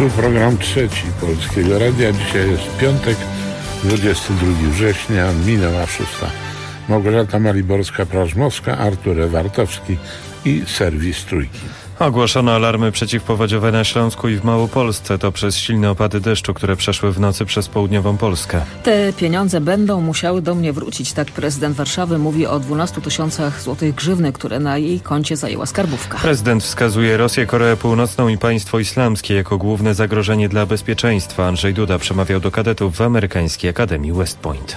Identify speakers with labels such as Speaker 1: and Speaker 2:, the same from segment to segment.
Speaker 1: Tu program trzeci Polskiego Radia. Dzisiaj jest piątek, 22 września, minęła 6. Małgorzata Maliborska-Prażmowska, Artur Ewartowski i serwis Trójki.
Speaker 2: Ogłoszono alarmy przeciwpowodziowe na Śląsku i w Małopolsce. To przez silne opady deszczu, które przeszły w nocy przez południową Polskę.
Speaker 3: Te pieniądze będą musiały do mnie wrócić. Tak prezydent Warszawy mówi o 12 000 złotych grzywny, które na jej koncie zajęła skarbówka.
Speaker 2: Prezydent wskazuje Rosję, Koreę Północną i państwo islamskie jako główne zagrożenie dla bezpieczeństwa. Andrzej Duda przemawiał do kadetów w amerykańskiej Akademii West Point.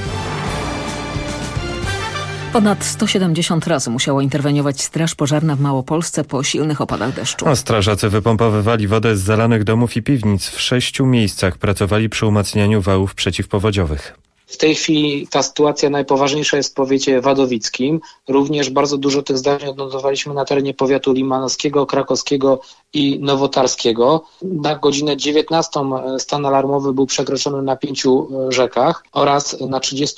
Speaker 3: Ponad 170 razy musiała interweniować straż pożarna w Małopolsce po silnych opadach deszczu.
Speaker 2: A strażacy wypompowywali wodę z zalanych domów i piwnic. W 6 miejscach pracowali przy umacnianiu wałów przeciwpowodziowych.
Speaker 4: W tej chwili ta sytuacja najpoważniejsza jest w powiecie wadowickim. Również bardzo dużo tych zdarzeń odnotowaliśmy na terenie powiatu limanowskiego, krakowskiego i nowotarskiego. Na godzinę 19 stan alarmowy był przekroczony na 5 rzekach oraz na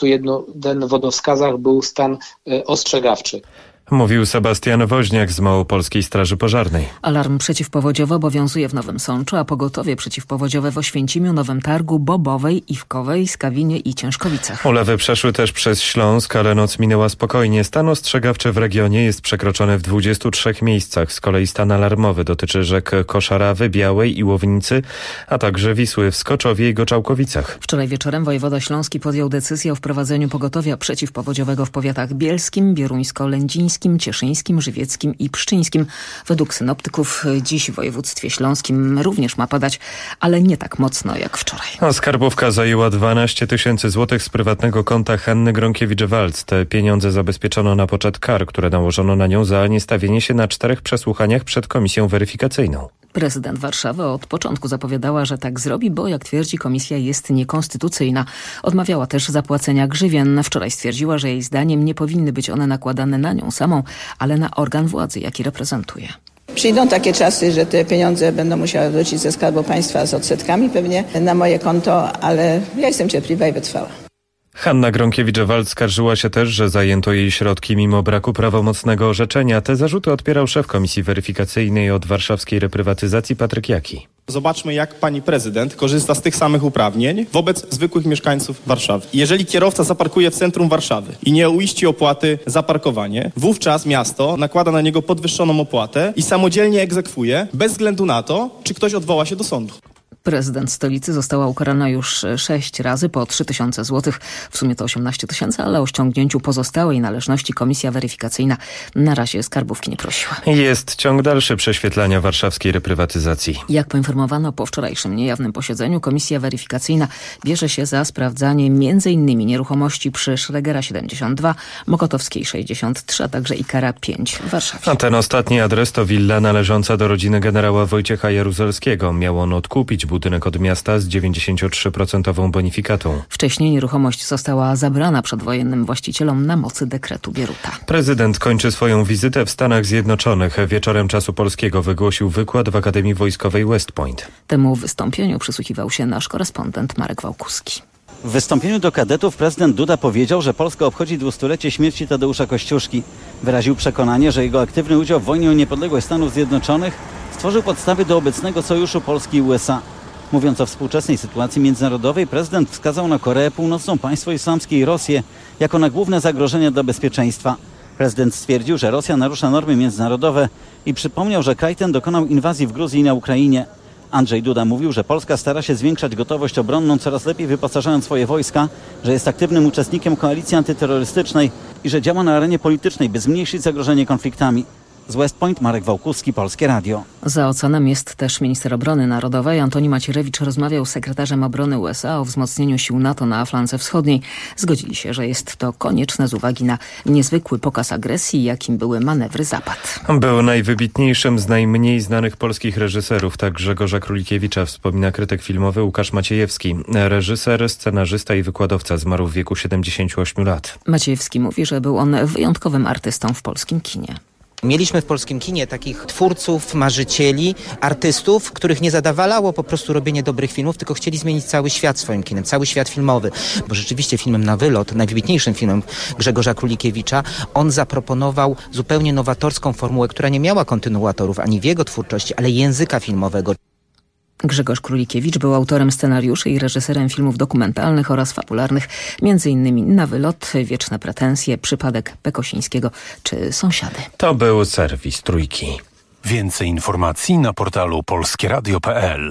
Speaker 4: 31 wodowskazach był stan ostrzegawczy.
Speaker 2: Mówił Sebastian Woźniak z Małopolskiej Straży Pożarnej.
Speaker 3: Alarm przeciwpowodziowy obowiązuje w Nowym Sączu, a pogotowie przeciwpowodziowe w Oświęcimiu, Nowym Targu, Bobowej, Iwkowej, Skawinie i Ciężkowicach.
Speaker 2: Ulewy przeszły też przez Śląsk, ale noc minęła spokojnie. Stan ostrzegawczy w regionie jest przekroczony w 23 miejscach. Z kolei stan alarmowy dotyczy rzek Koszarawy, Białej i Łownicy, a także Wisły w Skoczowie i Goczałkowicach.
Speaker 3: Wczoraj wieczorem wojewoda śląski podjął decyzję o wprowadzeniu pogotowia przeciwpowodziowego w powiatach bielskim, bieruńsko-lędzińskim, cieszyńskim, żywieckim i pszczyńskim. Według synoptyków dziś w województwie śląskim również ma padać, ale nie tak mocno jak wczoraj.
Speaker 2: A skarbówka zajęła 12 000 złotych z prywatnego konta Hanny Gronkiewicz-Waltz. Te pieniądze zabezpieczono na poczet kar, które nałożono na nią za niestawienie się na 4 przesłuchaniach przed komisją weryfikacyjną.
Speaker 3: Prezydent Warszawy od początku zapowiadała, że tak zrobi, bo jak twierdzi komisja jest niekonstytucyjna. Odmawiała też zapłacenia grzywien. Wczoraj stwierdziła, że jej zdaniem nie powinny być one nakładane na nią samą, ale na organ władzy, jaki reprezentuje.
Speaker 5: Przyjdą takie czasy, że te pieniądze będą musiały wrócić ze Skarbu Państwa z odsetkami pewnie na moje konto, ale ja jestem cierpliwa i wytrwała.
Speaker 2: Hanna Gronkiewicz-Waltz skarżyła się też, że zajęto jej środki mimo braku prawomocnego orzeczenia. Te zarzuty odpierał szef komisji weryfikacyjnej od warszawskiej reprywatyzacji Patryk Jaki.
Speaker 6: Zobaczmy, jak pani prezydent korzysta z tych samych uprawnień wobec zwykłych mieszkańców Warszawy. Jeżeli kierowca zaparkuje w centrum Warszawy i nie uiści opłaty za parkowanie, wówczas miasto nakłada na niego podwyższoną opłatę i samodzielnie egzekwuje, bez względu na to, czy ktoś odwoła się do sądu.
Speaker 3: Prezydent stolicy została ukarana już 6 razy po 3 000 złotych, w sumie to 18 000, ale o ściągnięciu pozostałej należności komisja weryfikacyjna na razie skarbówki nie prosiła.
Speaker 2: Jest ciąg dalszy prześwietlania warszawskiej reprywatyzacji.
Speaker 3: Jak poinformowano po wczorajszym niejawnym posiedzeniu, komisja weryfikacyjna bierze się za sprawdzanie m.in. nieruchomości przy Szregera 72, Mokotowskiej 63, a także Ikara 5 w Warszawie.
Speaker 2: A ten ostatni adres to willa należąca do rodziny generała Wojciecha Jaruzelskiego. Miał on odkupić budynek od miasta z 93% bonifikatą.
Speaker 3: Wcześniej nieruchomość została zabrana przedwojennym właścicielom na mocy dekretu Bieruta.
Speaker 2: Prezydent kończy swoją wizytę w Stanach Zjednoczonych. Wieczorem czasu polskiego wygłosił wykład w Akademii Wojskowej West Point.
Speaker 3: Temu wystąpieniu przysłuchiwał się nasz korespondent Marek Wałkuski.
Speaker 7: W wystąpieniu do kadetów prezydent Duda powiedział, że Polska obchodzi 200-lecie śmierci Tadeusza Kościuszki. Wyraził przekonanie, że jego aktywny udział w wojnie o niepodległość Stanów Zjednoczonych stworzył podstawy do obecnego sojuszu Polski i USA. Mówiąc o współczesnej sytuacji międzynarodowej, prezydent wskazał na Koreę Północną, państwo islamskie i Rosję jako na główne zagrożenia dla bezpieczeństwa. Prezydent stwierdził, że Rosja narusza normy międzynarodowe i przypomniał, że kraj ten dokonał inwazji w Gruzji i na Ukrainie. Andrzej Duda mówił, że Polska stara się zwiększać gotowość obronną, coraz lepiej wyposażając swoje wojska, że jest aktywnym uczestnikiem koalicji antyterrorystycznej i że działa na arenie politycznej, by zmniejszyć zagrożenie konfliktami. Z West Point Marek Wałkuski, Polskie Radio.
Speaker 3: Za oceanem jest też minister obrony narodowej. Antoni Macierewicz rozmawiał z sekretarzem obrony USA o wzmocnieniu sił NATO na flance wschodniej. Zgodzili się, że jest to konieczne z uwagi na niezwykły pokaz agresji, jakim były manewry Zapad.
Speaker 2: Był najwybitniejszym z najmniej znanych polskich reżyserów, tak Grzegorza Królikiewicza wspomina krytyk filmowy Łukasz Maciejewski. Reżyser, scenarzysta i wykładowca zmarł w wieku 78 lat.
Speaker 3: Maciejewski mówi, że był on wyjątkowym artystą w polskim kinie.
Speaker 8: Mieliśmy w polskim kinie takich twórców, marzycieli, artystów, których nie zadawalało po prostu robienie dobrych filmów, tylko chcieli zmienić cały świat swoim kinem, cały świat filmowy. Bo rzeczywiście filmem Na wylot, najwybitniejszym filmem Grzegorza Królikiewicza, on zaproponował zupełnie nowatorską formułę, która nie miała kontynuatorów ani w jego twórczości, ale języka filmowego.
Speaker 3: Grzegorz Królikiewicz był autorem scenariuszy i reżyserem filmów dokumentalnych oraz fabularnych, m.in. Na wylot, Wieczne pretensje, Przypadek Pekosińskiego czy Sąsiady.
Speaker 2: To był serwis Trójki.
Speaker 9: Więcej informacji na portalu polskieradio.pl.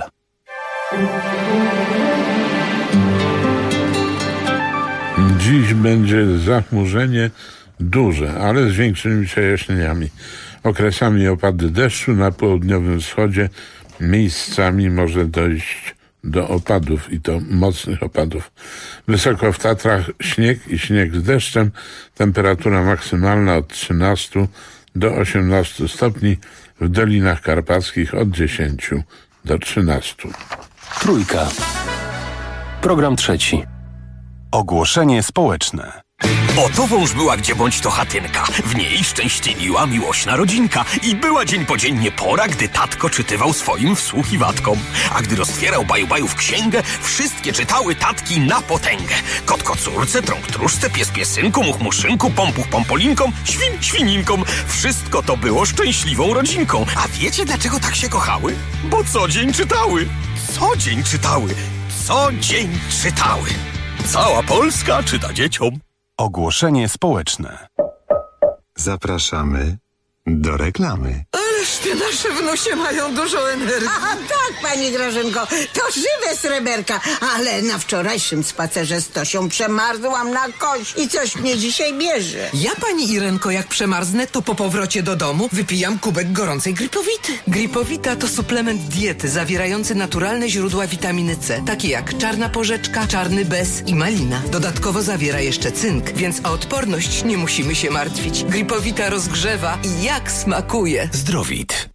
Speaker 1: Dziś będzie zachmurzenie duże, ale z większymi przejaśnieniami. Okresami opady deszczu na południowym wschodzie miejscami może dojść do opadów i to mocnych opadów. Wysoko w Tatrach śnieg i śnieg z deszczem. Temperatura maksymalna od 13 do 18 stopni. W Dolinach Karpackich od 10 do 13.
Speaker 9: Trójka. Program trzeci. Ogłoszenie społeczne.
Speaker 10: Oto wąż była gdzie bądź to chatynka. W niej szczęśliwiła miłośna rodzinka. I była dzień po dzień pora, gdy tatko czytywał swoim wsłuchiwatkom. A gdy roztwierał baju-bajów księgę, wszystkie czytały tatki na potęgę. Kot kocurce, trąg tróżce, pies piesynku, much muszynku, pompuch pompolinkom, świn świninkom. Wszystko to było szczęśliwą rodzinką. A wiecie dlaczego tak się kochały? Bo co dzień czytały. Co dzień czytały. Co dzień czytały. Cała Polska czyta dzieciom.
Speaker 9: Ogłoszenie społeczne.
Speaker 11: Zapraszamy do reklamy.
Speaker 12: Ależ te nasze wnusie mają dużo energii.
Speaker 13: A tak, pani Grażynko, to żywe sreberka. Ale na wczorajszym spacerze z Tosią przemarzłam na kość i coś mnie dzisiaj bierze.
Speaker 12: Ja, pani Irenko, jak przemarzę, to po powrocie do domu wypijam kubek gorącej Gripowity. Gripowita to suplement diety zawierający naturalne źródła witaminy C, takie jak czarna porzeczka, czarny bez i malina. Dodatkowo zawiera jeszcze cynk, więc o odporność nie musimy się martwić. Gripowita rozgrzewa i jak smakuje.
Speaker 10: Zdrowit.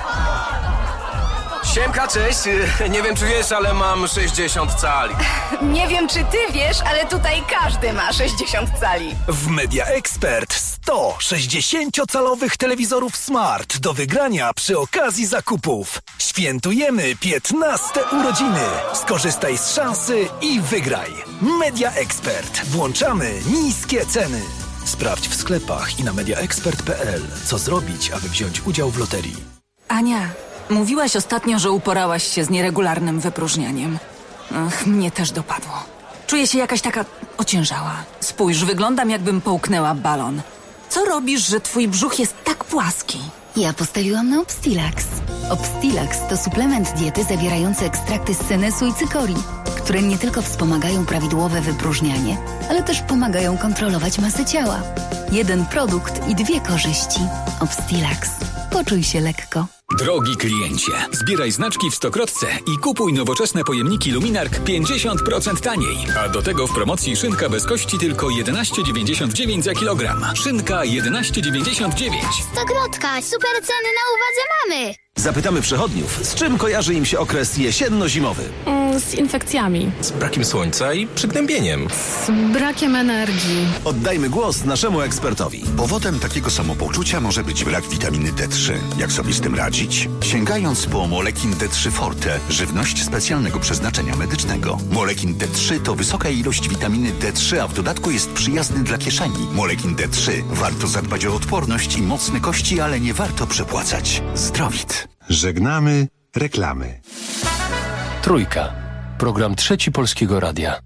Speaker 14: Siemka, cześć. Nie wiem, czy wiesz, ale mam 60 cali.
Speaker 15: Nie wiem, czy ty wiesz, ale tutaj każdy ma 60 cali.
Speaker 10: W Media Expert 100 60-calowych telewizorów smart do wygrania przy okazji zakupów. Świętujemy 15 urodziny. Skorzystaj z szansy i wygraj. Media Expert. Włączamy niskie ceny. Sprawdź w sklepach i na mediaexpert.pl, co zrobić, aby wziąć udział w loterii.
Speaker 16: Ania, mówiłaś ostatnio, że uporałaś się z nieregularnym wypróżnianiem. Ach, mnie też dopadło. Czuję się jakaś taka ociężała. Spójrz, wyglądam jakbym połknęła balon. Co robisz, że twój brzuch jest tak płaski?
Speaker 17: Ja postawiłam na Obstilax. Obstilax to suplement diety zawierający ekstrakty z senesu i cykorii, które nie tylko wspomagają prawidłowe wypróżnianie, ale też pomagają kontrolować masę ciała. Jeden produkt i 2 korzyści. Obstilax. Poczuj się lekko.
Speaker 18: Drogi kliencie, zbieraj znaczki w Stokrotce i kupuj nowoczesne pojemniki Luminark 50% taniej. A do tego w promocji szynka bez kości tylko 11,99 za kilogram. Szynka 11,99.
Speaker 19: Stokrotka, super ceny na uwadze mamy.
Speaker 20: Zapytamy przechodniów, z czym kojarzy im się okres jesienno-zimowy?
Speaker 21: Z infekcjami.
Speaker 14: Z brakiem słońca i przygnębieniem.
Speaker 21: Z brakiem energii.
Speaker 20: Oddajmy głos naszemu ekspertowi.
Speaker 22: Powodem takiego samopoczucia może być brak witaminy D3. Jak sobie z tym radzić? Sięgając po Molekin D3 Forte, żywność specjalnego przeznaczenia medycznego. Molekin D3 to wysoka ilość witaminy D3, a w dodatku jest przyjazny dla kieszeni. Molekin D3. Warto zadbać o odporność i mocne kości, ale nie warto przepłacać. Zdrowit.
Speaker 11: Żegnamy reklamy.
Speaker 9: Trójka. Program trzeci Polskiego Radia.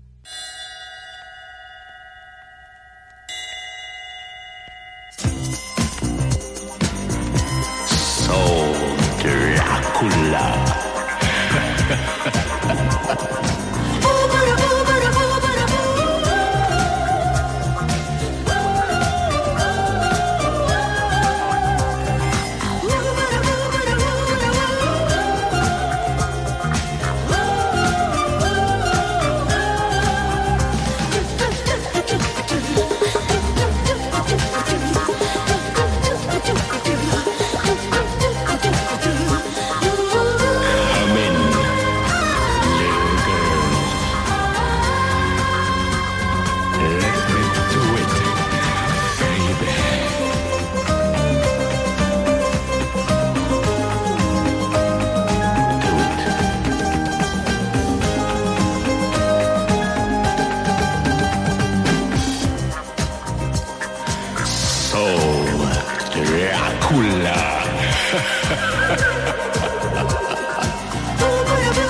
Speaker 23: So Dracula. Dracula.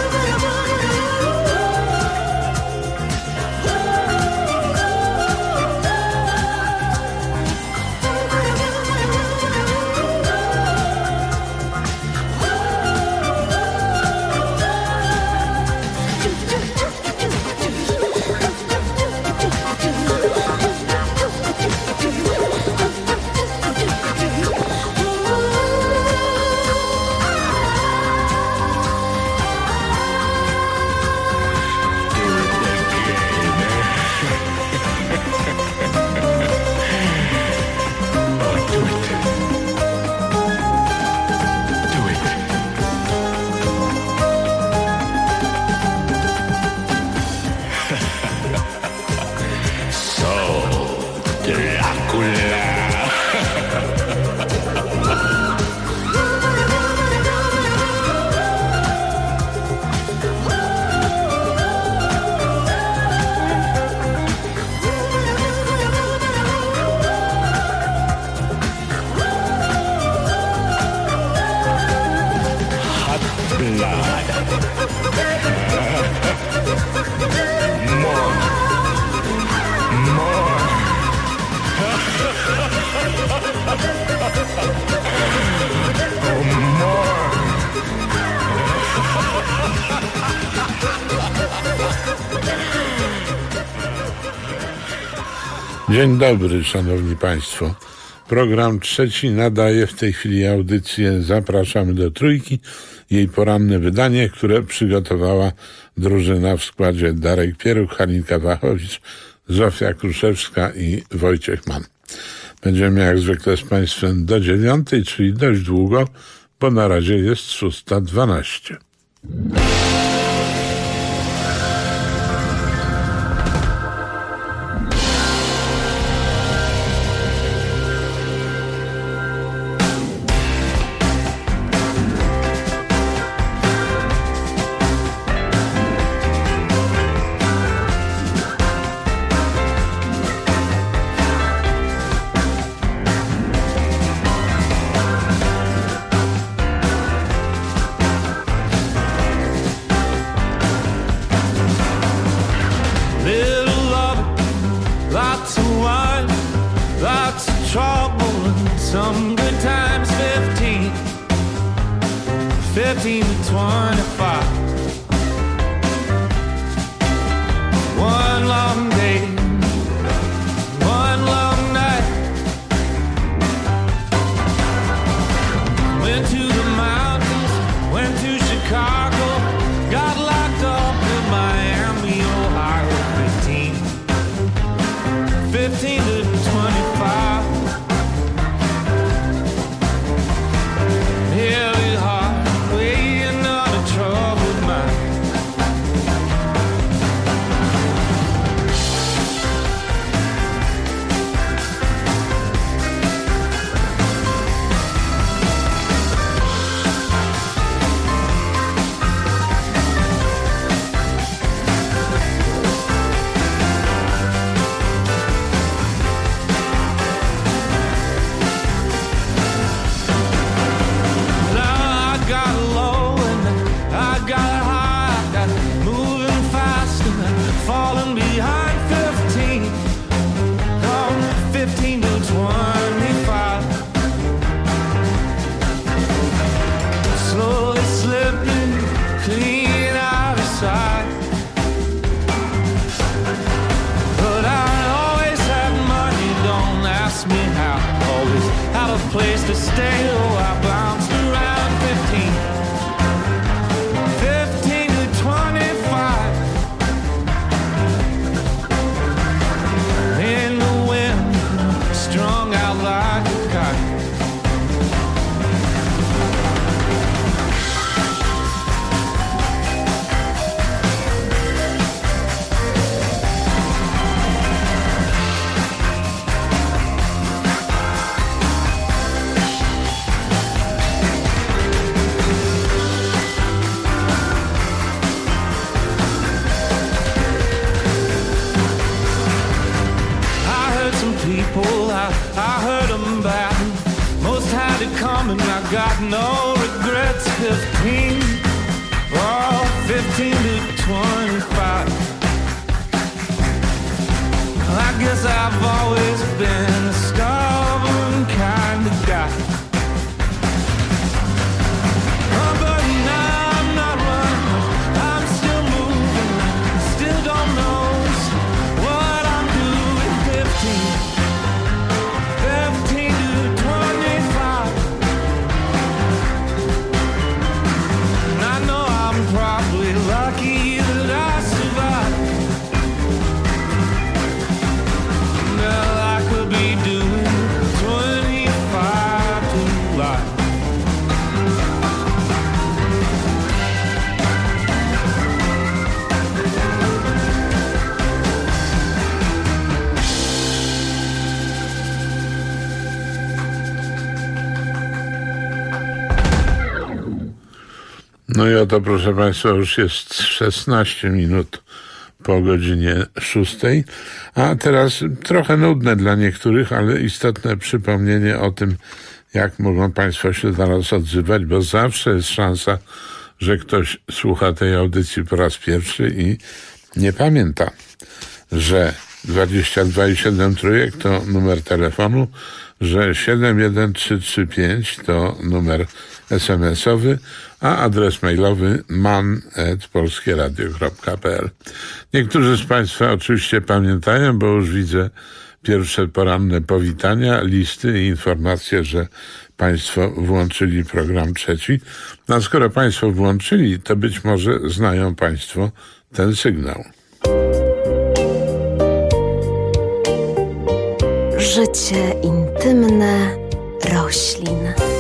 Speaker 1: Dzień dobry, szanowni państwo. Program trzeci nadaje w tej chwili audycję Zapraszamy do Trójki. Jej poranne wydanie, które przygotowała drużyna w składzie Darek Pieruch, Halinka Wachowicz, Zofia Kruszewska i Wojciech Mann. Będziemy jak zwykle z państwem do 9, czyli dość długo, bo na razie jest 6:12. No i oto, proszę państwa, już jest 16 minut po godzinie 6, a teraz trochę nudne dla niektórych, ale istotne przypomnienie o tym, jak mogą państwo się zaraz odzywać, bo zawsze jest szansa, że ktoś słucha tej audycji po raz pierwszy i nie pamięta, że 22,7 trójek to numer telefonu, że 71335 to numer SMS-owy, a adres mailowy man@polskieradio.pl. Niektórzy z państwa oczywiście pamiętają, bo już widzę pierwsze poranne powitania, listy i informacje, że Państwo włączyli program trzeci. No a skoro Państwo włączyli, to być może znają Państwo ten sygnał.
Speaker 4: Życie intymne roślin.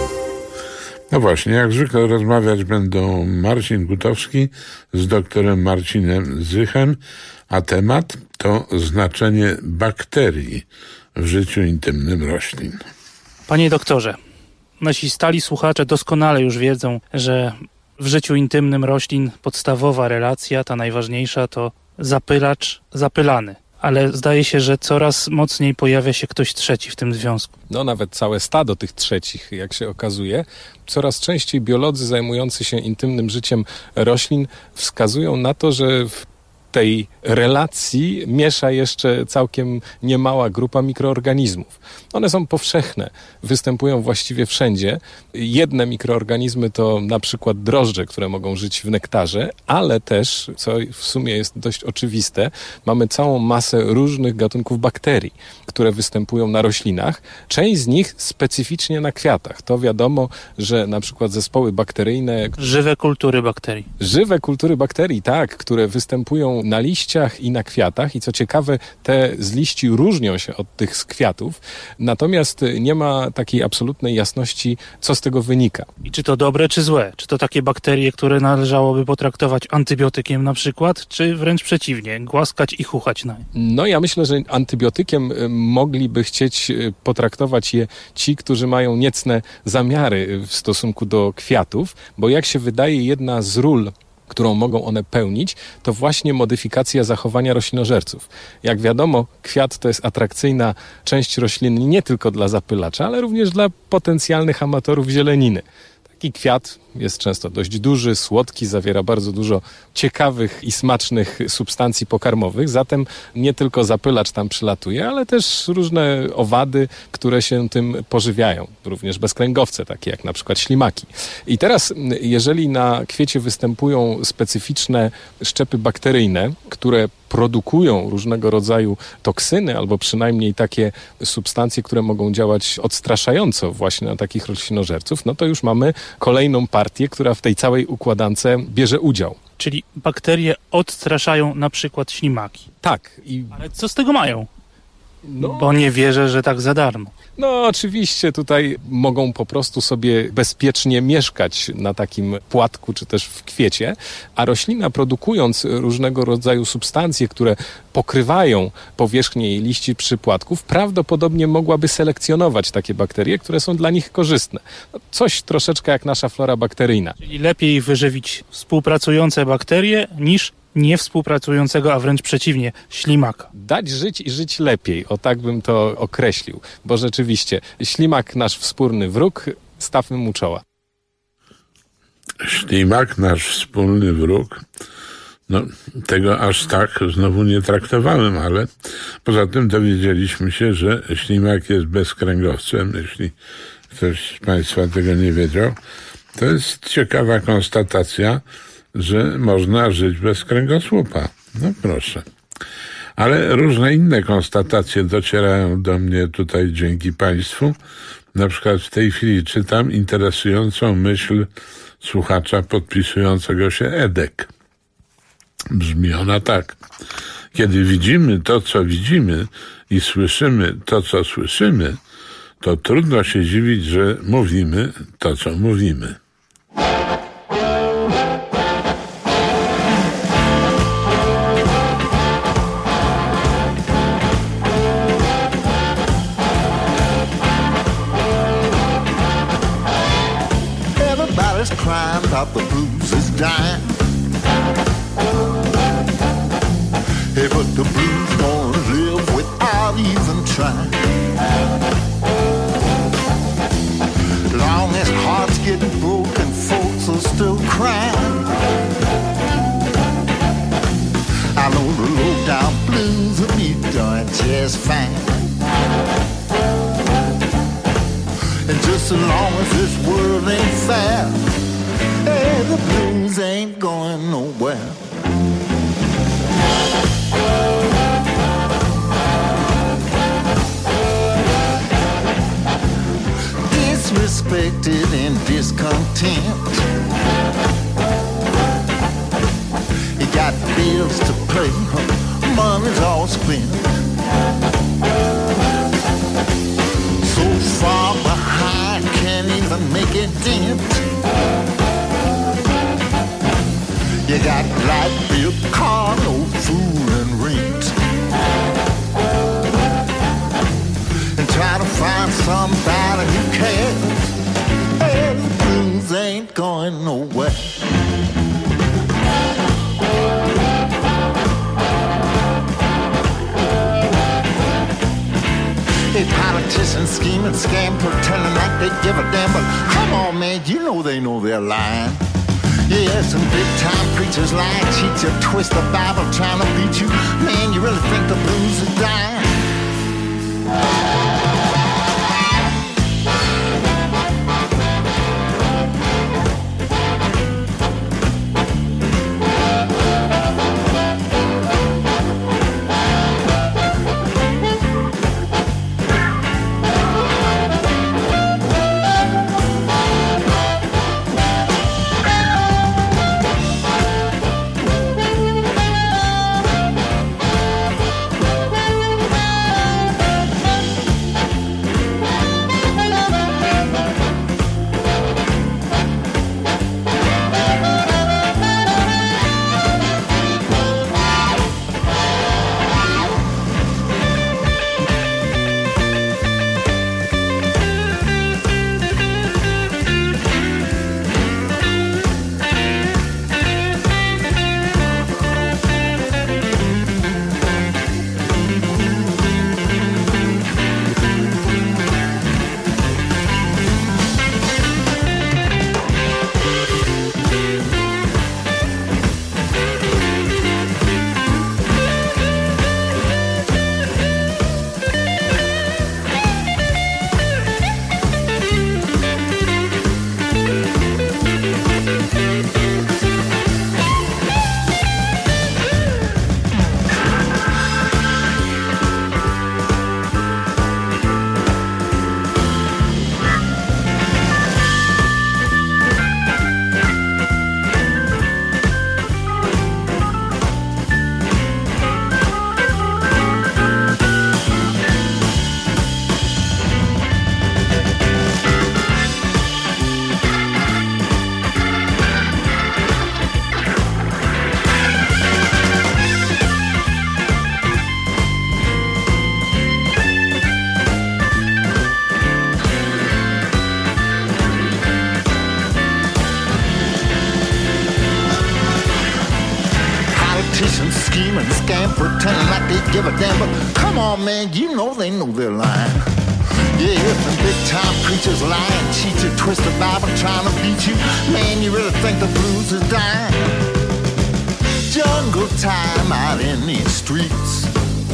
Speaker 1: No właśnie, jak zwykle rozmawiać będą Marcin Gutowski z doktorem Marcinem Zychem, a temat to znaczenie bakterii w życiu intymnym roślin.
Speaker 5: Panie doktorze, nasi stali słuchacze doskonale już wiedzą, że w życiu intymnym roślin podstawowa relacja, ta najważniejsza, to zapylacz, zapylany. Ale zdaje się, że coraz mocniej pojawia się ktoś trzeci w tym związku.
Speaker 6: No nawet całe stado tych trzecich, jak się okazuje. Coraz częściej biolodzy zajmujący się intymnym życiem roślin wskazują na to, że w tej relacji miesza jeszcze całkiem niemała grupa mikroorganizmów. One są powszechne, występują właściwie wszędzie. Jedne mikroorganizmy to na przykład drożdże, które mogą żyć w nektarze, ale też, co w sumie jest dość oczywiste, mamy całą masę różnych gatunków bakterii, które występują na roślinach. Część z nich specyficznie na kwiatach. To wiadomo, że na przykład zespoły bakteryjne...
Speaker 5: Żywe kultury bakterii.
Speaker 6: Żywe kultury bakterii, tak, które występują na liściach i na kwiatach i co ciekawe, te z liści różnią się od tych z kwiatów, natomiast nie ma takiej absolutnej jasności, co z tego wynika.
Speaker 5: I czy to dobre, czy złe? Czy to takie bakterie, które należałoby potraktować antybiotykiem na przykład, czy wręcz przeciwnie, głaskać i chuchać na nie?
Speaker 6: No ja myślę, że antybiotykiem mogliby chcieć potraktować je ci, którzy mają niecne zamiary w stosunku do kwiatów, bo jak się wydaje, jedna z ról, którą mogą one pełnić, to właśnie modyfikacja zachowania roślinożerców. Jak wiadomo, kwiat to jest atrakcyjna część rośliny nie tylko dla zapylacza, ale również dla potencjalnych amatorów zieleniny. Taki kwiat jest często dość duży, słodki, zawiera bardzo dużo ciekawych i smacznych substancji pokarmowych, zatem nie tylko zapylacz tam przylatuje, ale też różne owady, które się tym pożywiają, również bezkręgowce, takie jak na przykład ślimaki. I teraz, jeżeli na kwiecie występują specyficzne szczepy bakteryjne, które produkują różnego rodzaju toksyny, albo przynajmniej takie substancje, które mogą działać odstraszająco właśnie na takich roślinożerców, no to już mamy kolejną partię, która w tej całej układance bierze udział.
Speaker 5: Czyli bakterie odstraszają na przykład ślimaki.
Speaker 6: Tak.
Speaker 5: Ale co z tego mają? No. Bo nie wierzę, że tak za darmo.
Speaker 6: No oczywiście tutaj mogą po prostu sobie bezpiecznie mieszkać na takim płatku czy też w kwiecie, a roślina produkując różnego rodzaju substancje, które pokrywają powierzchnię jej liści przypłatków, prawdopodobnie mogłaby selekcjonować takie bakterie, które są dla nich korzystne. No, coś troszeczkę jak nasza flora bakteryjna.
Speaker 5: Czyli lepiej wyżywić współpracujące bakterie niż niewspółpracującego, a wręcz przeciwnie, ślimaka.
Speaker 6: Dać żyć i żyć lepiej, o tak bym to określił, bo rzeczywiście ślimak nasz wspólny wróg, stawmy mu czoła.
Speaker 1: Ślimak nasz wspólny wróg, no tego aż tak znowu nie traktowałem, ale poza tym dowiedzieliśmy się, że ślimak jest bezkręgowcem, jeśli ktoś z Państwa tego nie wiedział. To jest ciekawa konstatacja, że można żyć bez kręgosłupa. No proszę. Ale różne inne konstatacje docierają do mnie tutaj dzięki Państwu. Na przykład w tej chwili czytam interesującą myśl słuchacza podpisującego się Edek. Brzmi ona tak. Kiedy widzimy to, co widzimy i słyszymy to, co słyszymy, to trudno się dziwić, że mówimy to, co mówimy.
Speaker 24: Crying about the blues is dying. Hey, but the blues gonna live without even trying. Long as hearts getting broken, folks are still crying. I know the low down blues will be doing just fine. And just as long as this world ain't fair, hey, the blues ain't going nowhere. expected and discontent. You got bills to pay, money's all spent. So far behind, can't even make a dent. You got light bill, car, no food and rent. And try to find somebody who cares. Hey, the blues ain't going nowhere. Hey, politicians scheme and scam, pretending like they give a damn. But come on, man, you know they know they're lying. Yeah, some big-time preachers lie, cheat you, twist the Bible, trying to beat you. Man, you really think the blues are dying? Scheme and scam, pretending like they give a damn. But come on, man, you know they know they're lying. Yeah, some big-time preachers lying, cheat you, twist the Bible, trying to beat you. Man, you really think the blues is dying? Jungle time out in these streets.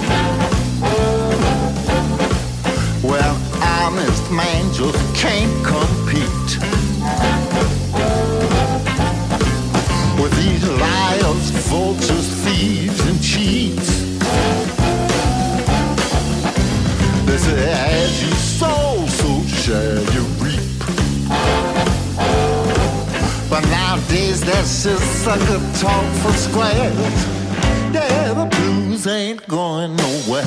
Speaker 24: Well, honest man just can't compete with these liars, vultures, thieves, and cheats. They say, as you sow, so shall you reap. But nowadays, that's just sucker talk for squares. Yeah, the blues ain't going nowhere.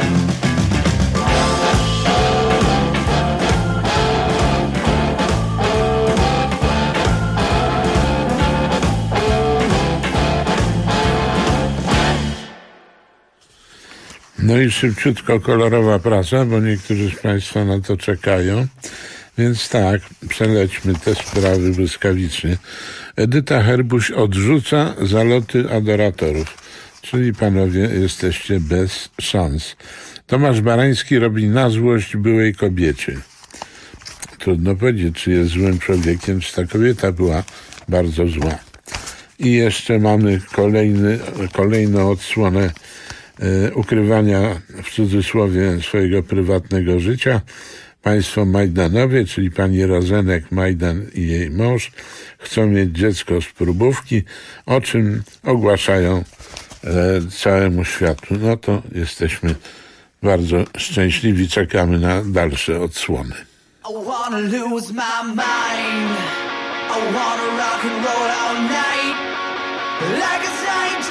Speaker 1: No i szybciutko kolorowa prasa, bo niektórzy z Państwa na to czekają. Więc tak, przelećmy te sprawy błyskawicznie. Edyta Herbuś odrzuca zaloty adoratorów. Czyli panowie jesteście bez szans. Tomasz Barański robi na złość byłej kobiecie. Trudno powiedzieć, czy jest złym człowiekiem, czy ta kobieta była bardzo zła. I jeszcze mamy kolejną odsłonę ukrywania w cudzysłowie swojego prywatnego życia. Państwo Majdanowie, czyli pani Rozenek Majdan i jej mąż, chcą mieć dziecko z próbówki, o czym ogłaszają całemu światu. No to jesteśmy bardzo szczęśliwi, czekamy na dalsze odsłony.
Speaker 2: I wanna lose my mind. I wanna rock and roll all night. Like it's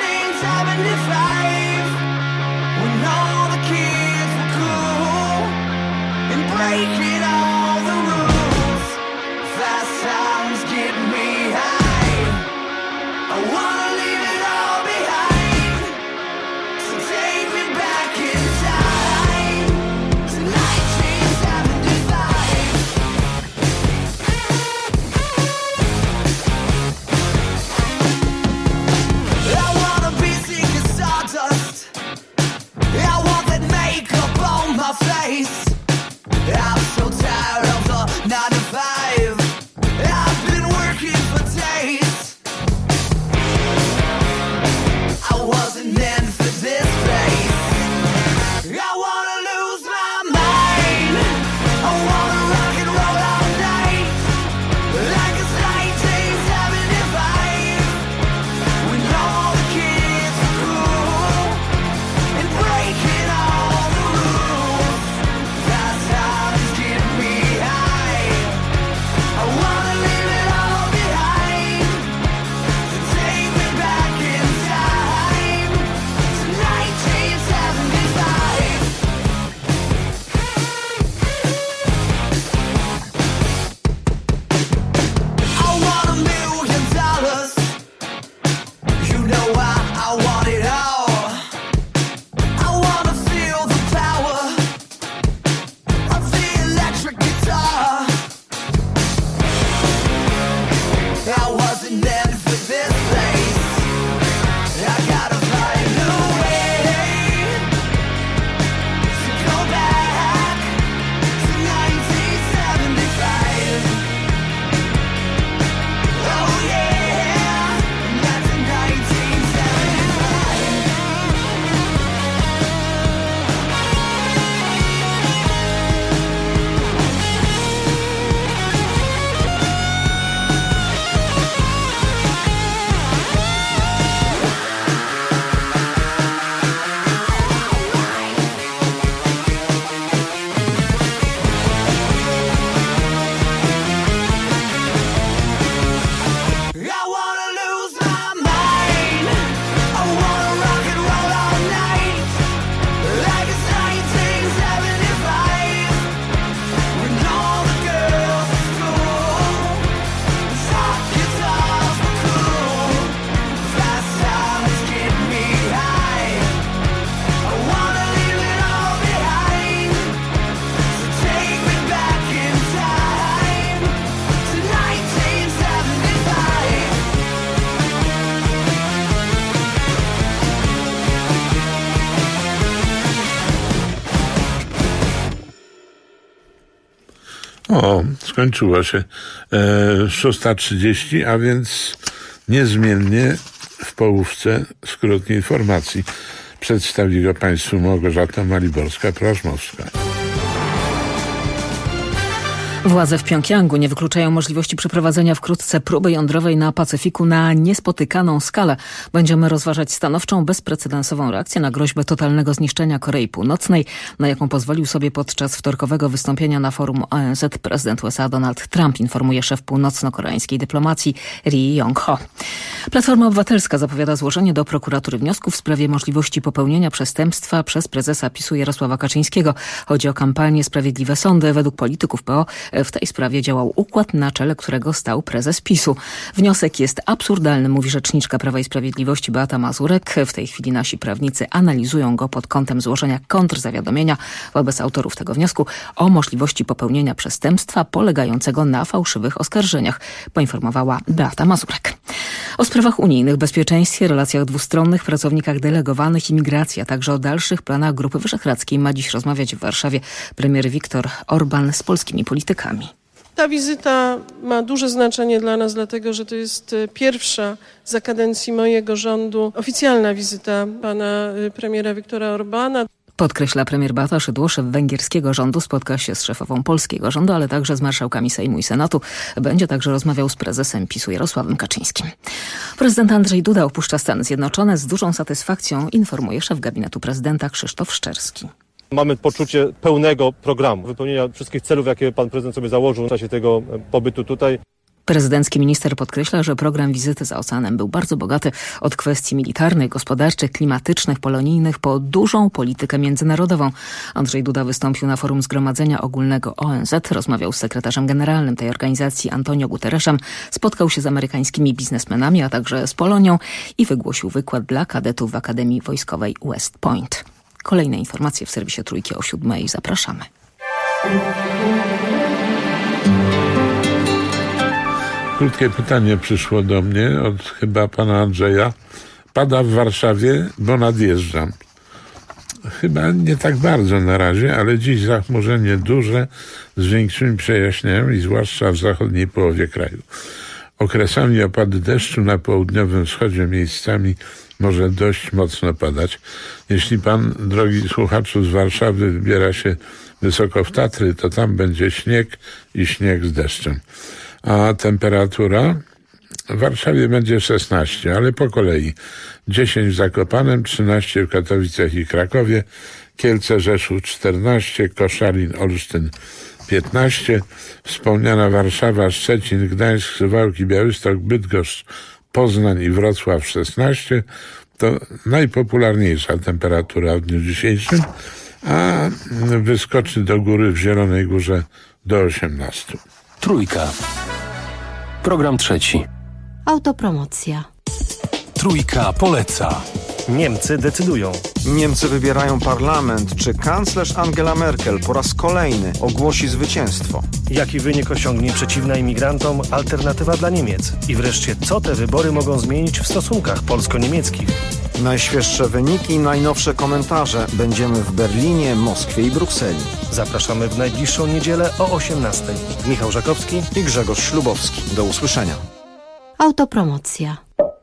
Speaker 2: 1975. When all the kids were cool and breaking all the rules. Fast times get me high. I wanna leave it all behind. So take me back in time to 1975. I wanna be sick as sawdust. I want that makeup on my face. I'm so tired of the 9 to 5. I've been working for days. I wasn't meant for this place. I wanna lose my mind. I wanna rock and roll all night. Like it's 1975. When all the kids were cool and breaking all the rules. Fast times get me high. I wanna leave it all behind. So take me back in time to 1975. I want $1 million. You know I want it all. I wanna feel the power of the electric guitar. I wasn't meant for this place. I gotta find a way to go back to 1975. Oh yeah, that's 1975. I wanna lose my mind. I wanna rock and roll all night. Like it's 1975. When all the girls at school talk guitars were cool. Fast times get me high. I wanna leave it all behind. So take me back in time to 1975.
Speaker 1: O, skończyło się 6:30, a więc niezmiennie w połówce skrót informacji. Przedstawi go Państwu Małgorzata Maliborska-Prażmowska.
Speaker 3: Władze w Pjongjangu nie wykluczają możliwości przeprowadzenia wkrótce próby jądrowej na Pacyfiku na niespotykaną skalę. Będziemy rozważać stanowczą, bezprecedensową reakcję na groźbę totalnego zniszczenia Korei Północnej, na jaką pozwolił sobie podczas wtorkowego wystąpienia na forum ONZ prezydent USA Donald Trump, informuje szef północno-koreańskiej dyplomacji Ri Yong-ho. Platforma Obywatelska zapowiada złożenie do prokuratury wniosków w sprawie możliwości popełnienia przestępstwa przez prezesa PiS-u Jarosława Kaczyńskiego. Chodzi o kampanię Sprawiedliwe Sądy. Według polityków PO w tej sprawie działał układ, na czele którego stał prezes PiS-u. Wniosek jest absurdalny, mówi rzeczniczka Prawa i Sprawiedliwości Beata Mazurek. W tej chwili nasi prawnicy analizują go pod kątem złożenia kontrzawiadomienia wobec autorów tego wniosku o możliwości popełnienia przestępstwa polegającego na fałszywych oskarżeniach, poinformowała Beata Mazurek. O sprawach unijnych, bezpieczeństwie, relacjach dwustronnych, pracownikach delegowanych, imigracji, a także o dalszych planach Grupy Wyszehradzkiej ma dziś rozmawiać w Warszawie premier Viktor Orbán z polskimi politykami.
Speaker 7: Ta wizyta ma duże znaczenie dla nas, dlatego że to jest pierwsza za kadencji mojego rządu oficjalna wizyta pana premiera Viktora Orbána.
Speaker 3: Podkreśla premier Beata Szydło, szef węgierskiego rządu spotka się z szefową polskiego rządu, ale także z marszałkami Sejmu i Senatu. Będzie także rozmawiał z prezesem PiS-u Jarosławem Kaczyńskim. Prezydent Andrzej Duda opuszcza Stany Zjednoczone. Z dużą satysfakcją informuje szef gabinetu prezydenta Krzysztof Szczerski.
Speaker 8: Mamy poczucie pełnego programu, wypełnienia wszystkich celów, jakie pan prezydent sobie założył w czasie tego pobytu tutaj.
Speaker 3: Prezydencki minister podkreśla, że program wizyty za oceanem był bardzo bogaty od kwestii militarnych, gospodarczych, klimatycznych, polonijnych po dużą politykę międzynarodową. Andrzej Duda wystąpił na forum Zgromadzenia Ogólnego ONZ, rozmawiał z sekretarzem generalnym tej organizacji Antonio Guterresem, spotkał się z amerykańskimi biznesmenami, a także z Polonią i wygłosił wykład dla kadetów w Akademii Wojskowej West Point. Kolejne informacje w serwisie Trójki o 7:00. Zapraszamy.
Speaker 1: Krótkie pytanie przyszło do mnie od chyba pana Andrzeja. Pada w Warszawie, bo nadjeżdżam. Chyba nie tak bardzo na razie, ale dziś zachmurzenie duże z większymi przejaśnieniami, zwłaszcza w zachodniej połowie kraju. Okresami opady deszczu na południowym wschodzie miejscami może dość mocno padać. Jeśli pan, drogi słuchaczu, z Warszawy wybiera się wysoko w Tatry, to tam będzie śnieg i śnieg z deszczem. A temperatura w Warszawie będzie 16, ale po kolei 10 w Zakopanem, 13 w Katowicach i Krakowie, Kielce, Rzeszów 14, Koszalin, Olsztyn 15, wspomniana Warszawa, Szczecin, Gdańsk, Suwałki, Białystok, Bydgoszcz, Poznań i Wrocław 16. To najpopularniejsza temperatura w dniu dzisiejszym, a wyskoczy do góry w Zielonej Górze do 18.
Speaker 9: Trójka. Program trzeci.
Speaker 4: Autopromocja.
Speaker 9: Trójka poleca.
Speaker 12: Niemcy decydują. Niemcy wybierają parlament. Czy kanclerz Angela Merkel po raz kolejny ogłosi zwycięstwo? Jaki wynik osiągnie przeciwna imigrantom alternatywa dla Niemiec? I wreszcie, co te wybory mogą zmienić w stosunkach polsko-niemieckich? Najświeższe wyniki, najnowsze komentarze. Będziemy w Berlinie, Moskwie i Brukseli. Zapraszamy w najbliższą niedzielę o 18:00. Michał Żakowski i Grzegorz Ślubowski. Do usłyszenia.
Speaker 4: Autopromocja.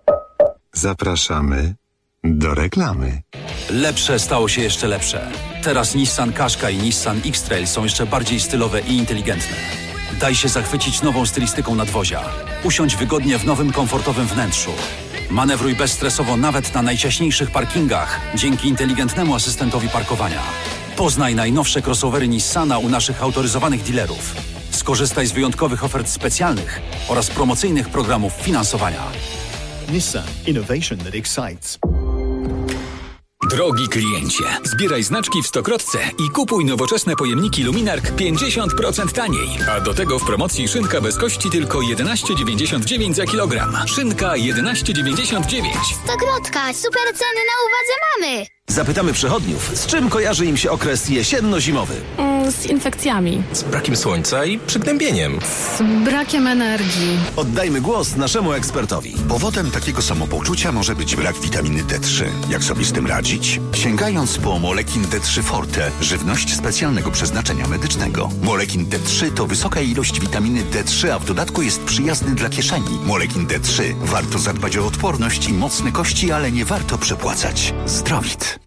Speaker 11: Zapraszamy do reklamy.
Speaker 13: Lepsze stało się jeszcze lepsze. Teraz Nissan Qashqai i Nissan X-Trail są jeszcze bardziej stylowe i inteligentne. Daj się zachwycić nową stylistyką nadwozia. Usiądź wygodnie w nowym, komfortowym wnętrzu. Manewruj bezstresowo nawet na najciaśniejszych parkingach dzięki inteligentnemu asystentowi parkowania. Poznaj najnowsze crossovery Nissana u naszych autoryzowanych dealerów. Skorzystaj z wyjątkowych ofert specjalnych oraz promocyjnych programów finansowania.
Speaker 15: Nissan Innovation that excites.
Speaker 18: Drogi kliencie, zbieraj znaczki w Stokrotce i kupuj nowoczesne pojemniki Luminark 50% taniej. A do tego w promocji szynka bez kości tylko 11,99 za kilogram. Szynka 11,99.
Speaker 19: Stokrotка, super ceny na uwadze mamy.
Speaker 20: Zapytamy przechodniów, z czym kojarzy im się okres jesienno-zimowy?
Speaker 21: Z infekcjami.
Speaker 14: Z brakiem słońca i przygnębieniem.
Speaker 21: Z brakiem energii.
Speaker 20: Oddajmy głos naszemu ekspertowi.
Speaker 22: Powodem takiego samopoczucia może być brak witaminy D3. Jak sobie z tym radzić? Sięgając po Molekin D3 Forte, żywność specjalnego przeznaczenia medycznego. Molekin D3 to wysoka ilość witaminy D3, a w dodatku jest przyjazny dla kieszeni. Molekin D3. Warto zadbać o odporność i mocne kości, ale nie warto przepłacać. Zdrowit.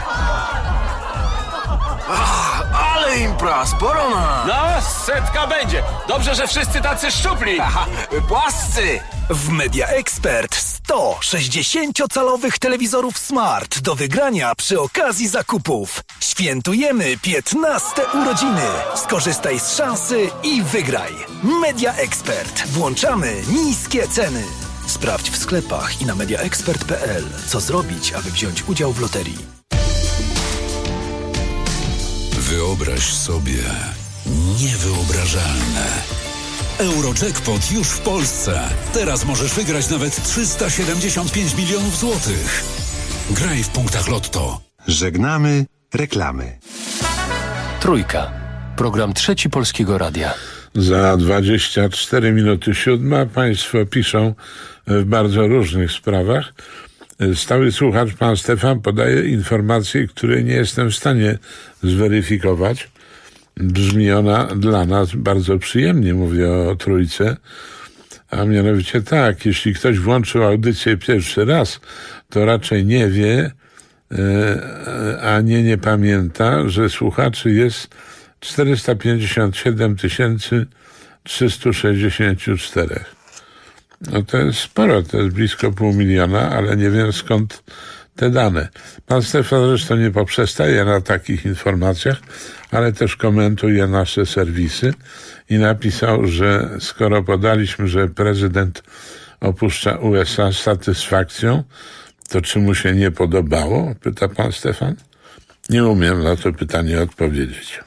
Speaker 14: Ale impra, sporo na...
Speaker 10: No, setka będzie. Dobrze, że wszyscy tacy szczupli. Aha, płascy.
Speaker 20: W Media Expert 100 60-calowych telewizorów smart do wygrania przy okazji zakupów. Świętujemy 15 urodziny. Skorzystaj z szansy i wygraj. Media Expert. Włączamy niskie ceny. Sprawdź w sklepach i na mediaexpert.pl, co zrobić, aby wziąć udział w loterii.
Speaker 25: Wyobraź sobie niewyobrażalne. Eurojackpot już w Polsce. Teraz możesz wygrać nawet 375 milionów złotych. Graj w punktach Lotto.
Speaker 11: Żegnamy reklamy.
Speaker 9: Trójka. Program trzeci Polskiego Radia.
Speaker 1: Za 24 minuty 7 państwo piszą w bardzo różnych sprawach. Stały słuchacz, pan Stefan, podaje informacje, które nie jestem w stanie zweryfikować. Brzmi ona dla nas bardzo przyjemnie, mówię o Trójce. A mianowicie tak, jeśli ktoś włączył audycję pierwszy raz, to raczej nie wie, nie pamięta, że słuchaczy jest 457 364. No to jest sporo, to jest blisko 500 000, ale nie wiem skąd te dane. Pan Stefan zresztą nie poprzestaje na takich informacjach, ale też komentuje nasze serwisy i napisał, że skoro podaliśmy, że prezydent opuszcza USA z satysfakcją, to czy mu się nie podobało? Pyta pan Stefan. Nie umiem na to pytanie odpowiedzieć.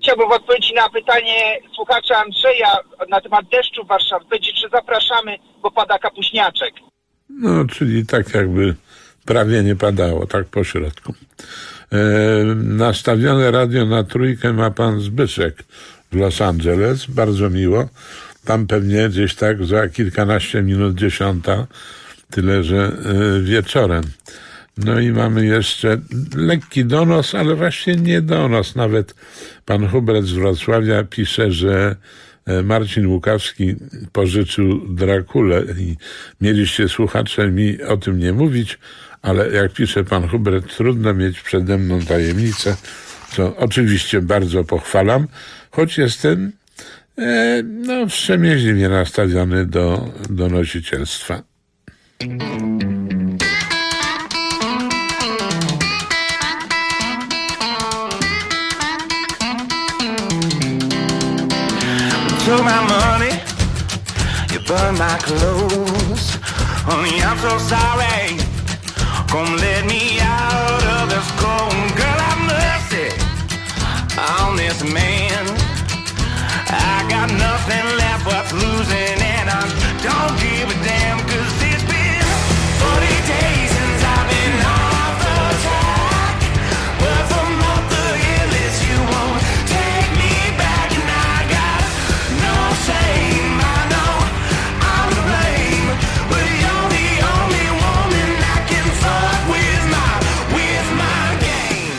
Speaker 5: chciałbym odpowiedzieć na pytanie słuchacza Andrzeja na temat deszczu w Warszawie. Powiedzieć, że zapraszamy, bo pada kapuśniaczek.
Speaker 1: No, czyli tak jakby prawie nie padało, tak po środku. Nastawione radio na Trójkę ma pan Zbyszek w Los Angeles. Bardzo miło. Tam pewnie gdzieś tak za kilkanaście minut 10, tyle że wieczorem. No i mamy jeszcze lekki donos, ale właśnie nie donos. Nawet pan Hubert z Wrocławia pisze, że Marcin Łukawski pożyczył Drakulę i mieliście słuchacze mi o tym nie mówić, ale jak pisze pan Hubert, trudno mieć przede mną tajemnicę, co oczywiście bardzo pochwalam, choć jestem wstrzemięźliwie nastawiony do donosicielstwa.
Speaker 2: Took my money, you burned my clothes. Honey, I'm so sorry. Come let me out of this cold. Girl, have mercy on this man. I got nothing left but losing, and I don't give a damn, 'cause it's been 40 days since I've been off the track. But from all the endless, you won't take me back, and I got no shame. I know I'm to blame, but you're the only woman that can fuck with my game.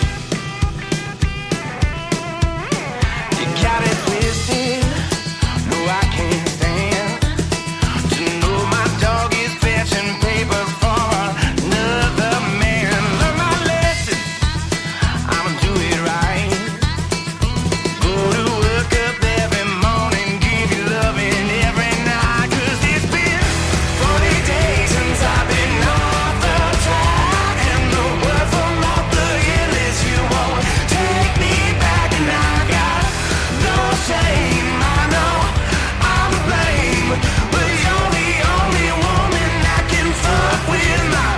Speaker 2: You got it twisted. No, I can't stand to know my dog is fetching papers for another man. Learn my lesson, I'ma do it right. Go to work up every morning, give you loving every night. 'Cause it's been 40 days since I've been off the track, and the word from off the endless, you won't take me back, and I got no shame. I know I'm to blame, but you're the only woman that can fuck with my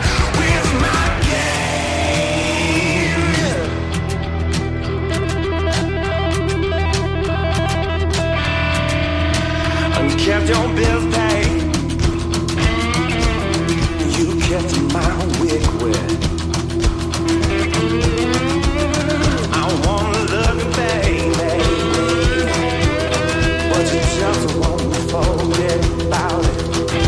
Speaker 2: game. You kept your bills paid. You kept my wig wet. I wanna love you, baby, but you just won't forget about it.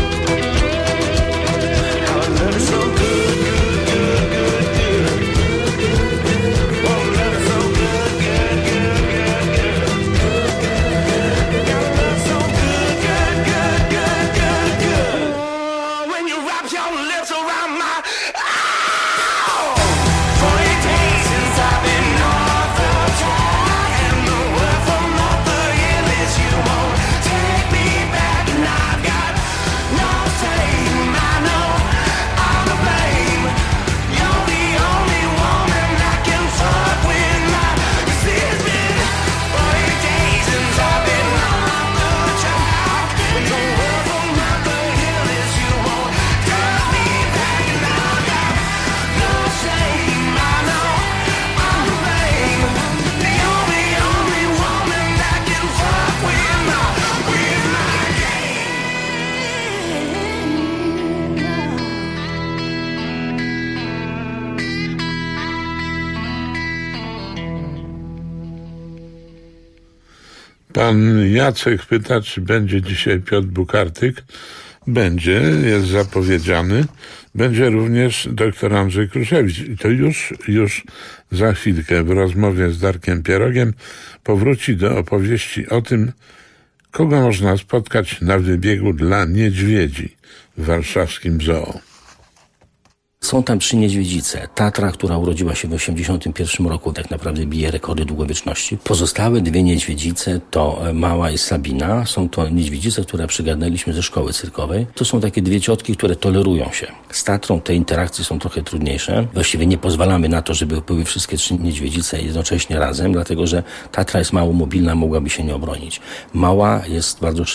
Speaker 2: How I love you so good, good, good, good, good. Oh, love you so good, good, good, good, good. Got love so good, good, good, good, good, good. When you wrap your lips around my 40 days since I've been off the track, and the word from off the endless, you won't take me back, and I've got no shame. I know I'm to blame. You're the only woman that can fuck with my. 'Cause it's been 40 days since I've been off the track, and the word from off the endless, you won't take me back, and I've got no shame. I know I'm to blame. You're the only woman that can fuck with my game.
Speaker 1: Pan Jacek pyta, czy będzie dzisiaj Piotr Bukartyk. Będzie, jest zapowiedziany. Będzie również dr Andrzej Kruszewicz. I to już za chwilkę w rozmowie z Darkiem Pierogiem powróci do opowieści o tym, kogo można spotkać na wybiegu dla niedźwiedzi w warszawskim zoo.
Speaker 6: Są tam 3 niedźwiedzice. Tatra, która urodziła się w 1981 roku, tak naprawdę bije rekordy długowieczności. Pozostałe 2 niedźwiedzice to Mała i Sabina. Są to niedźwiedzice, które przygarnęliśmy ze szkoły cyrkowej. To są takie 2 ciotki, które tolerują się. Z Tatrą te interakcje są trochę trudniejsze. Właściwie nie pozwalamy na to, żeby były wszystkie 3 niedźwiedzice jednocześnie razem, dlatego że Tatra jest mało mobilna, mogłaby się nie obronić. Mała jest bardzo szybka.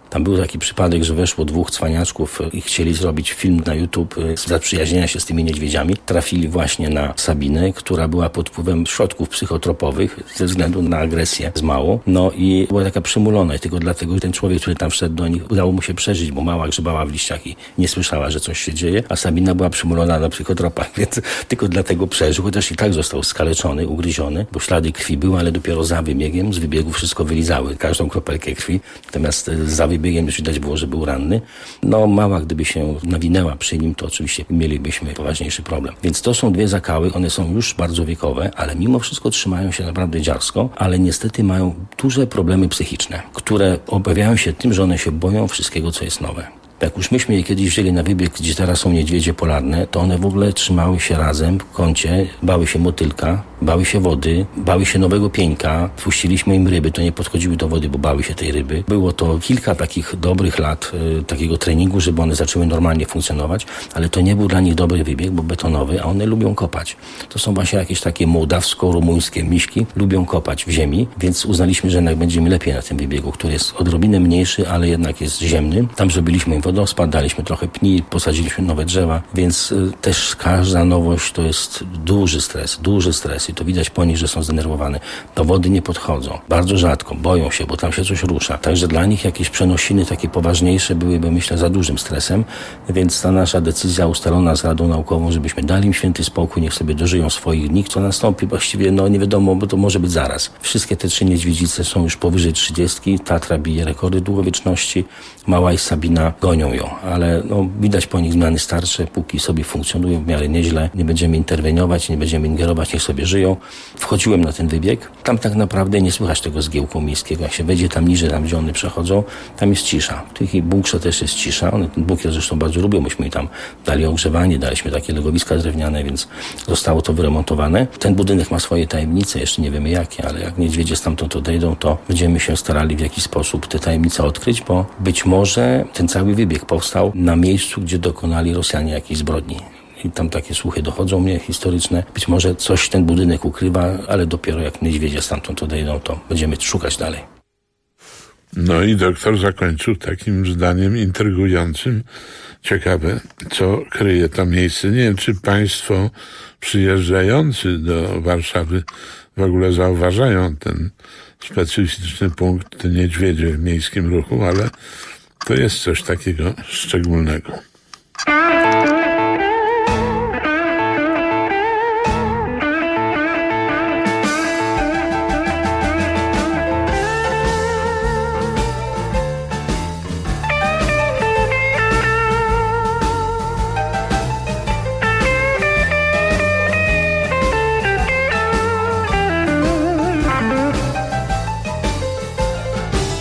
Speaker 6: Tam był taki przypadek, że weszło 2 cwaniaczków i chcieli zrobić film na YouTube z zaprzyjaźnienia się z tymi niedźwiedziami. Trafili właśnie na Sabinę, która była pod wpływem środków psychotropowych ze względu na agresję z Małą. No i była taka przymulona i tylko dlatego, że ten człowiek, który tam wszedł do nich, udało mu się przeżyć, bo Mała grzebała w liściach i nie słyszała, że coś się dzieje, a Sabina była przymulona na psychotropach, więc tylko dlatego przeżył, chociaż i tak został skaleczony, ugryziony, bo ślady krwi były, ale dopiero za wybiegiem, z wybiegu wszystko wylizały, każdą kropelkę krwi, natomiast za wybiegiem już widać było, że był ranny. No Mała, gdyby się nawinęła przy nim, to oczywiście mielibyśmy poważniejszy problem. Więc to są 2 zakały, one są już bardzo wiekowe, ale mimo wszystko trzymają się naprawdę dziarsko, ale niestety mają duże problemy psychiczne, które objawiają się tym, że one się boją wszystkiego, co jest nowe. Jak już myśmy je kiedyś wzięli na wybieg, gdzie teraz są niedźwiedzie polarne, to one w ogóle trzymały się razem w kącie, bały się motylka, bały się wody, bały się nowego pieńka. Wpuściliśmy im ryby, to nie podchodziły do wody, bo bały się tej ryby. Było to kilka takich dobrych lat takiego treningu, żeby one zaczęły normalnie funkcjonować, ale to nie był dla nich dobry wybieg, bo betonowy, a one lubią kopać. To są właśnie jakieś takie mołdawsko-rumuńskie miśki, lubią kopać w ziemi, więc uznaliśmy, że jednak będziemy lepiej na tym wybiegu, który jest odrobinę mniejszy, ale jednak jest ziemny. Tam zrobiliśmy im wodospad, daliśmy trochę pni, posadziliśmy nowe drzewa, więc też każda nowość to jest duży stres i to widać po nich, że są zdenerwowane. Do wody nie podchodzą, bardzo rzadko, boją się, bo tam się coś rusza. Także dla nich jakieś przenosiny takie poważniejsze byłyby, myślę, za dużym stresem, więc ta nasza decyzja ustalona z Radą Naukową, żebyśmy dali im święty spokój, niech sobie dożyją swoich dni, co nastąpi właściwie, no nie wiadomo, bo to może być zaraz. Wszystkie te 3 niedźwiedzice są już powyżej 30, Tatra bije rekordy długowieczności, Mała i Sabina gonią ją, ale no, widać po nich zmiany starsze, póki sobie funkcjonują w miarę nieźle, nie będziemy interweniować, nie będziemy ingerować, niech sobie żyją. Wchodziłem na ten wybieg, tam tak naprawdę nie słychać tego zgiełku miejskiego, jak się wejdzie tam niżej, tam gdzie one przechodzą, tam jest cisza. W tych bunkrze też jest cisza, one ten bunkier zresztą bardzo lubią, myśmy im tam dali ogrzewanie, daliśmy takie legowiska drewniane, więc zostało to wyremontowane. Ten budynek ma swoje tajemnice, jeszcze nie wiemy jakie, ale jak niedźwiedzie stamtąd odejdą, to będziemy się starali w jakiś sposób te tajemnice odkryć, bo być może ten cały wybieg powstał na miejscu, gdzie dokonali Rosjanie jakiejś zbrodni. I tam takie słuchy dochodzą mnie historyczne. Być może coś ten budynek ukrywa, ale dopiero jak niedźwiedzie stamtąd odejdą, to będziemy szukać dalej.
Speaker 1: No i doktor zakończył takim zdaniem intrygującym. Ciekawe, co kryje to miejsce. Nie wiem, czy państwo przyjeżdżający do Warszawy w ogóle zauważają ten specyficzny punkt niedźwiedzie w miejskim ruchu, ale to jest coś takiego szczególnego.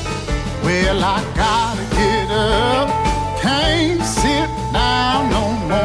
Speaker 2: Well, I gotta get up, can't sit down no more.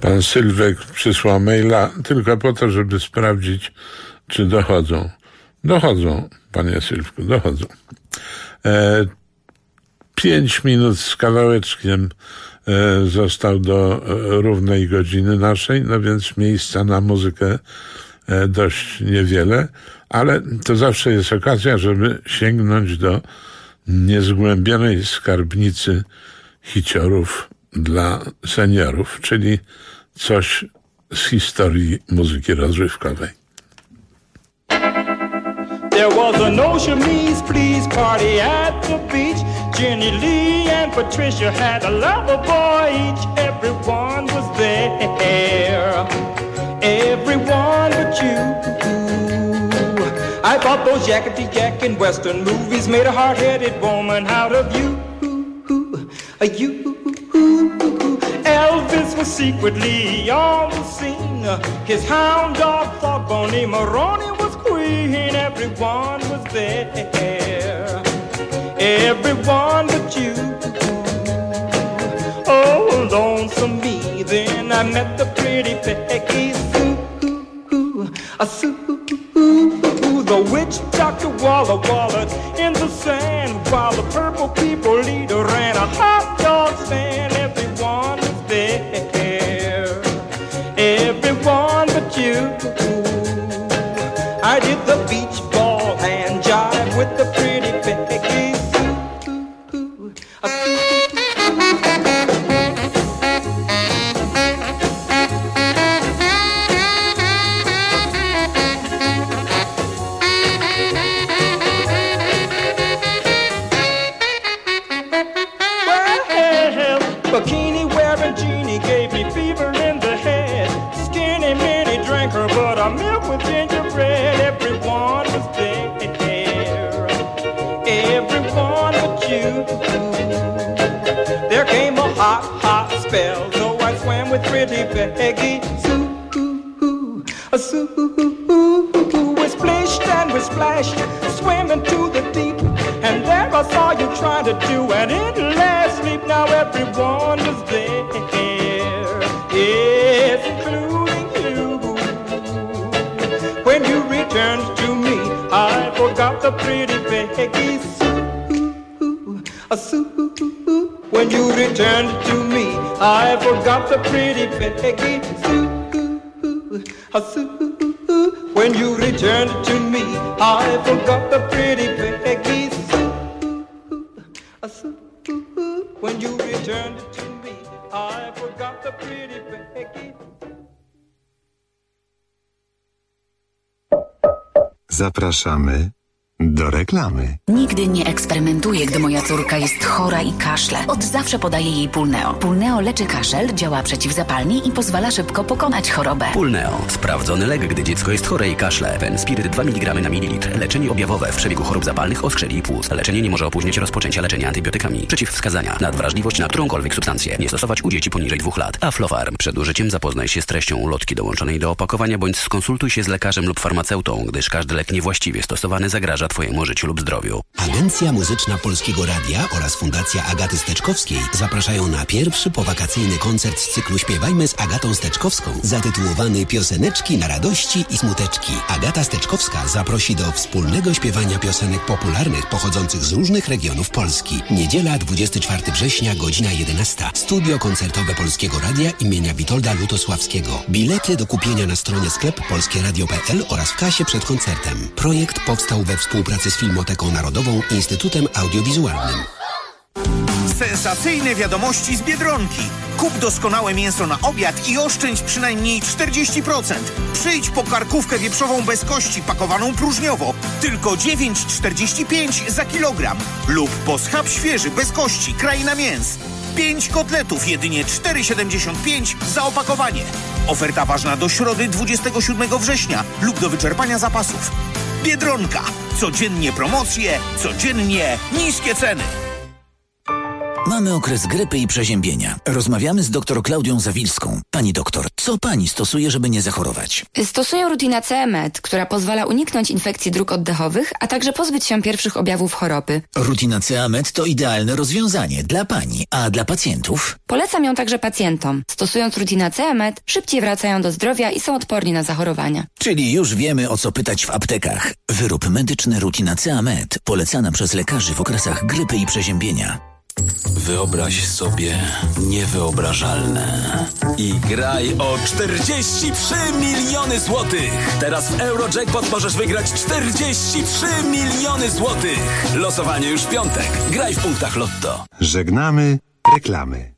Speaker 1: Pan Sylwek przysłał maila tylko po to, żeby sprawdzić, czy dochodzą. Dochodzą, panie Sylwku, dochodzą. 5 minut z kawałeczkiem został do równej godziny naszej, no więc miejsca na muzykę dość niewiele, ale to zawsze jest okazja, żeby sięgnąć do niezgłębionej skarbnicy hiciorów dla seniorów, czyli coś z historii muzyki rozrywkowej.
Speaker 2: There was an Ocean Please party at the beach. Jenny Lee and Patricia had a lover boy each. Everyone was there. Everyone but you. I thought those yakety-yak and western movies made a hard-headed woman out of you. Elvis was secretly on the scene. His hound dog thought Bonnie Maroney was queen. Everyone was there. Everyone but you. Oh, lonesome me. Then I met the pretty Peggy Sue. Sue. The witch Dr. Walla Walla in the sand, while the purple people leader ran a hot dog stand. Everyone was there, everyone but you. I did the beach ball and jive with the pretty Peggy Sue. Bikini wearing genie gave me fever in the head. Skinny mini drinker, but I'm milk with gingerbread. Everyone was there, everyone but you. There came a hot, hot spell, so I swam with pretty Peggy Sue. Sue, we splashed and we splashed, swimming to the deep. And there I saw you trying to do an endless sleep. Now everyone was there, yes, including you. When you returned to me, I forgot the pretty Peggy Sue. Sue. When you returned to me, I forgot the pretty Peggy Sue. Sue. When you returned to me, I forgot the pretty Peggy Sue. When you returned to me, I forgot the pretty Peggy.
Speaker 11: Zapraszamy do reklamy.
Speaker 7: Nigdy nie eksperymentuję, gdy moja córka jest chora i kaszle. Od zawsze podaję jej Pulneo. Pulneo leczy kaszel, działa przeciwzapalnie i pozwala szybko pokonać chorobę.
Speaker 16: Pulneo. Sprawdzony lek, gdy dziecko jest chore i kaszle. Fenspiryt 2 mg na mililitr. Leczenie objawowe w przebiegu chorób zapalnych oskrzeli i płuc. Leczenie nie może opóźniać rozpoczęcia leczenia antybiotykami. Przeciwwskazania. Nadwrażliwość na którąkolwiek substancję. Nie stosować u dzieci poniżej 2 lat. Aflofarm. Przed użyciem zapoznaj się z treścią ulotki dołączonej do opakowania bądź skonsultuj się z lekarzem lub farmaceutą, gdyż każdy lek niewłaściwie stosowany zagraża Twojemu życiu lub zdrowiu.
Speaker 17: Agencja Muzyczna Polskiego Radia oraz Fundacja Agaty Steczkowskiej zapraszają na pierwszy powakacyjny koncert z cyklu Śpiewajmy z Agatą Steczkowską, zatytułowany Pioseneczki na radości i smuteczki. Agata Steczkowska zaprosi do wspólnego śpiewania piosenek popularnych pochodzących z różnych regionów Polski. Niedziela 24 września, godzina 11. Studio koncertowe Polskiego Radia imienia Witolda Lutosławskiego. Bilety do kupienia na stronie sklep polskieradio.pl oraz w kasie przed koncertem. Projekt powstał we współpracy z Filmoteką Narodową i Instytutem Audiowizualnym.
Speaker 23: Sensacyjne wiadomości z Biedronki. Kup doskonałe mięso na obiad i oszczędź przynajmniej 40%. Przyjdź po karkówkę wieprzową bez kości pakowaną próżniowo. Tylko 9,45 za kilogram. Lub po schab świeży bez kości Kraina Mięs. 5 kotletów jedynie 4,75 za opakowanie. Oferta ważna do środy 27 września lub do wyczerpania zapasów. Biedronka. Codziennie promocje, codziennie niskie ceny.
Speaker 3: Mamy okres grypy i przeziębienia. Rozmawiamy z dr Klaudią Zawilską. Pani doktor, co pani stosuje, żeby nie zachorować?
Speaker 4: Stosuję Rutinacea Med, która pozwala uniknąć infekcji dróg oddechowych, a także pozbyć się pierwszych objawów choroby.
Speaker 3: Rutinacea Med to idealne rozwiązanie dla pani, a dla pacjentów?
Speaker 4: Polecam ją także pacjentom. Stosując Rutinacea Med, szybciej wracają do zdrowia i są odporni na zachorowania.
Speaker 3: Czyli już wiemy, o co pytać w aptekach. Wyrób medyczny Rutinacea Med, polecana przez lekarzy w okresach grypy i przeziębienia.
Speaker 8: Wyobraź sobie niewyobrażalne i graj o 43 miliony złotych. Teraz w Eurojackpot możesz wygrać 43 miliony złotych. Losowanie już w piątek. Graj w punktach Lotto.
Speaker 11: Żegnamy reklamy.